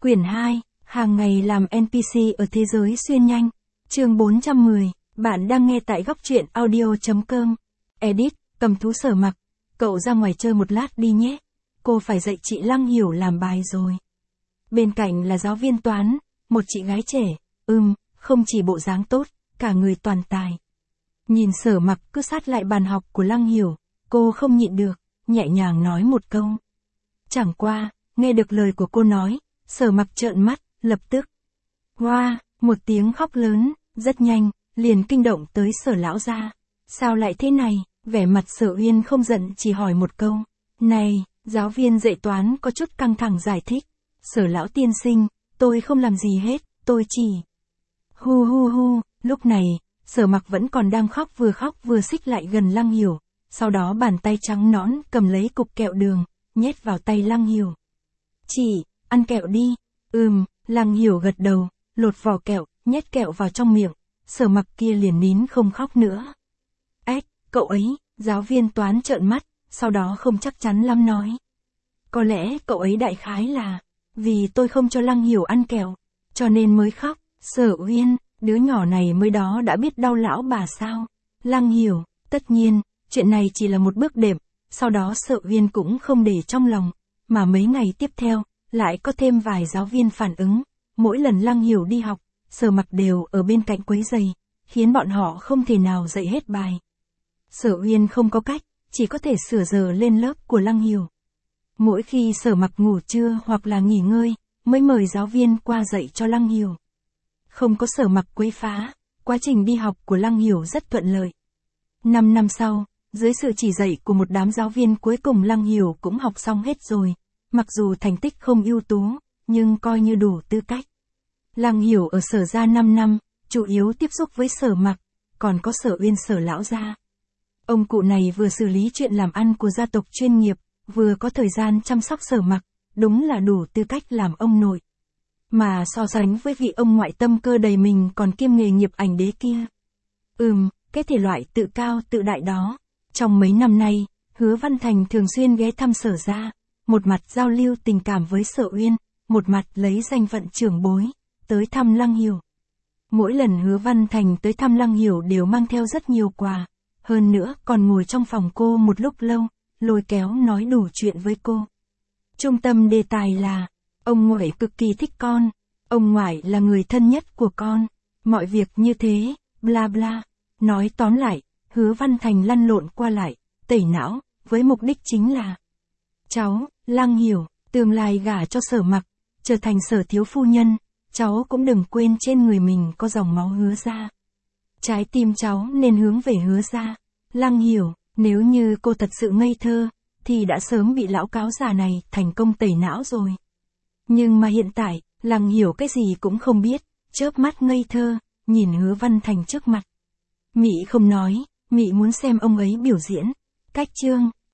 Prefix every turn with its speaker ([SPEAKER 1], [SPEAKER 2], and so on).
[SPEAKER 1] Quyển 2, hàng ngày làm NPC ở thế giới xuyên nhanh. Chương 410, bạn đang nghe tại góc truyện audio.com. Edit, cầm thú Sở Mặc. Cậu ra ngoài chơi một lát đi nhé. Cô phải dạy chị Lăng Hiểu làm bài rồi. Bên cạnh là giáo viên toán, một chị gái trẻ. Không chỉ bộ dáng tốt, cả người toàn tài. Nhìn Sở Mặc cứ sát lại bàn học của Lăng Hiểu, cô không nhịn được, nhẹ nhàng nói một câu. Chẳng qua, nghe được lời của cô nói, Sở Mặc trợn mắt, lập tức. Hoa, một tiếng khóc lớn, rất nhanh, liền kinh động tới Sở lão gia. Sao lại thế này? Vẻ mặt Sở Uyên không giận chỉ hỏi một câu. Này, giáo viên dạy toán có chút căng thẳng giải thích. Sở lão tiên sinh, tôi không làm gì hết, tôi chỉ. Hu, lúc này, Sở Mặc vẫn còn đang khóc vừa xích lại gần Lăng Hiểu. Sau đó bàn tay trắng nõn cầm lấy cục kẹo đường, nhét vào tay Lăng Hiểu. Chị, ăn kẹo đi. Lăng Hiểu gật đầu, lột vỏ kẹo, nhét kẹo vào trong miệng. Sở Mặc kia liền nín không khóc nữa. Cậu ấy, giáo viên toán trợn mắt, sau đó không chắc chắn lắm nói. Có lẽ cậu ấy đại khái là, vì tôi không cho Lăng Hiểu ăn kẹo, cho nên mới khóc. Sở Uyên, đứa nhỏ này mới đó đã biết đau lão bà sao. Lăng Hiểu, tất nhiên, chuyện này chỉ là một bước đệm, sau đó Sở Uyên cũng không để trong lòng, mà mấy ngày tiếp theo, lại có thêm vài giáo viên phản ứng. Mỗi lần Lăng Hiểu đi học, Sở Mặc đều ở bên cạnh quấy giày, khiến bọn họ không thể nào dạy hết bài. Sở Uyên không có cách, chỉ có thể sửa giờ lên lớp của Lăng Hiểu. Mỗi khi Sở Mặc ngủ trưa hoặc là nghỉ ngơi, mới mời giáo viên qua dạy cho Lăng Hiểu. Không có Sở Mặc quấy phá, quá trình đi học của Lăng Hiểu rất thuận lợi. 5 năm sau, dưới sự chỉ dạy của một đám giáo viên cuối cùng Lăng Hiểu cũng học xong hết rồi. Mặc dù thành tích không ưu tú, nhưng coi như đủ tư cách. Lăng Hiểu ở Sở gia 5 năm, chủ yếu tiếp xúc với Sở Mặc, còn có Sở Uyên Sở lão gia. Ông cụ này vừa xử lý chuyện làm ăn của gia tộc chuyên nghiệp, vừa có thời gian chăm sóc Sở Mặc, đúng là đủ tư cách làm ông nội. Mà so sánh với vị ông ngoại tâm cơ đầy mình còn kiêm nghề nghiệp ảnh đế kia. Cái thể loại tự cao tự đại đó. Trong mấy năm nay, Hứa Văn Thành thường xuyên ghé thăm Sở gia, một mặt giao lưu tình cảm với Sở Uyên, một mặt lấy danh phận trưởng bối, tới thăm Lăng Hiểu. Mỗi lần Hứa Văn Thành tới thăm Lăng Hiểu đều mang theo rất nhiều quà, hơn nữa còn ngồi trong phòng cô một lúc lâu, lôi kéo nói đủ chuyện với cô. Trung tâm đề tài là, ông ngoại cực kỳ thích con, ông ngoại là người thân nhất của con, mọi việc như thế, bla bla. Nói tóm lại, Hứa Văn Thành lăn lộn qua lại, tẩy não, với mục đích chính là cháu, Lăng Hiểu, tương lai gả cho Sở Mặc, trở thành Sở thiếu phu nhân, cháu cũng đừng quên trên người mình có dòng máu Hứa gia. Trái tim cháu nên hướng về Hứa gia. Lăng Hiểu, nếu như cô thật sự ngây thơ, thì đã sớm bị lão cáo già này thành công tẩy não rồi. Nhưng mà hiện tại, Lăng Hiểu cái gì cũng không biết, chớp mắt ngây thơ, nhìn Hứa Văn Thành trước mặt. Mị không nói, Mị muốn xem ông ấy biểu diễn. Cách chương.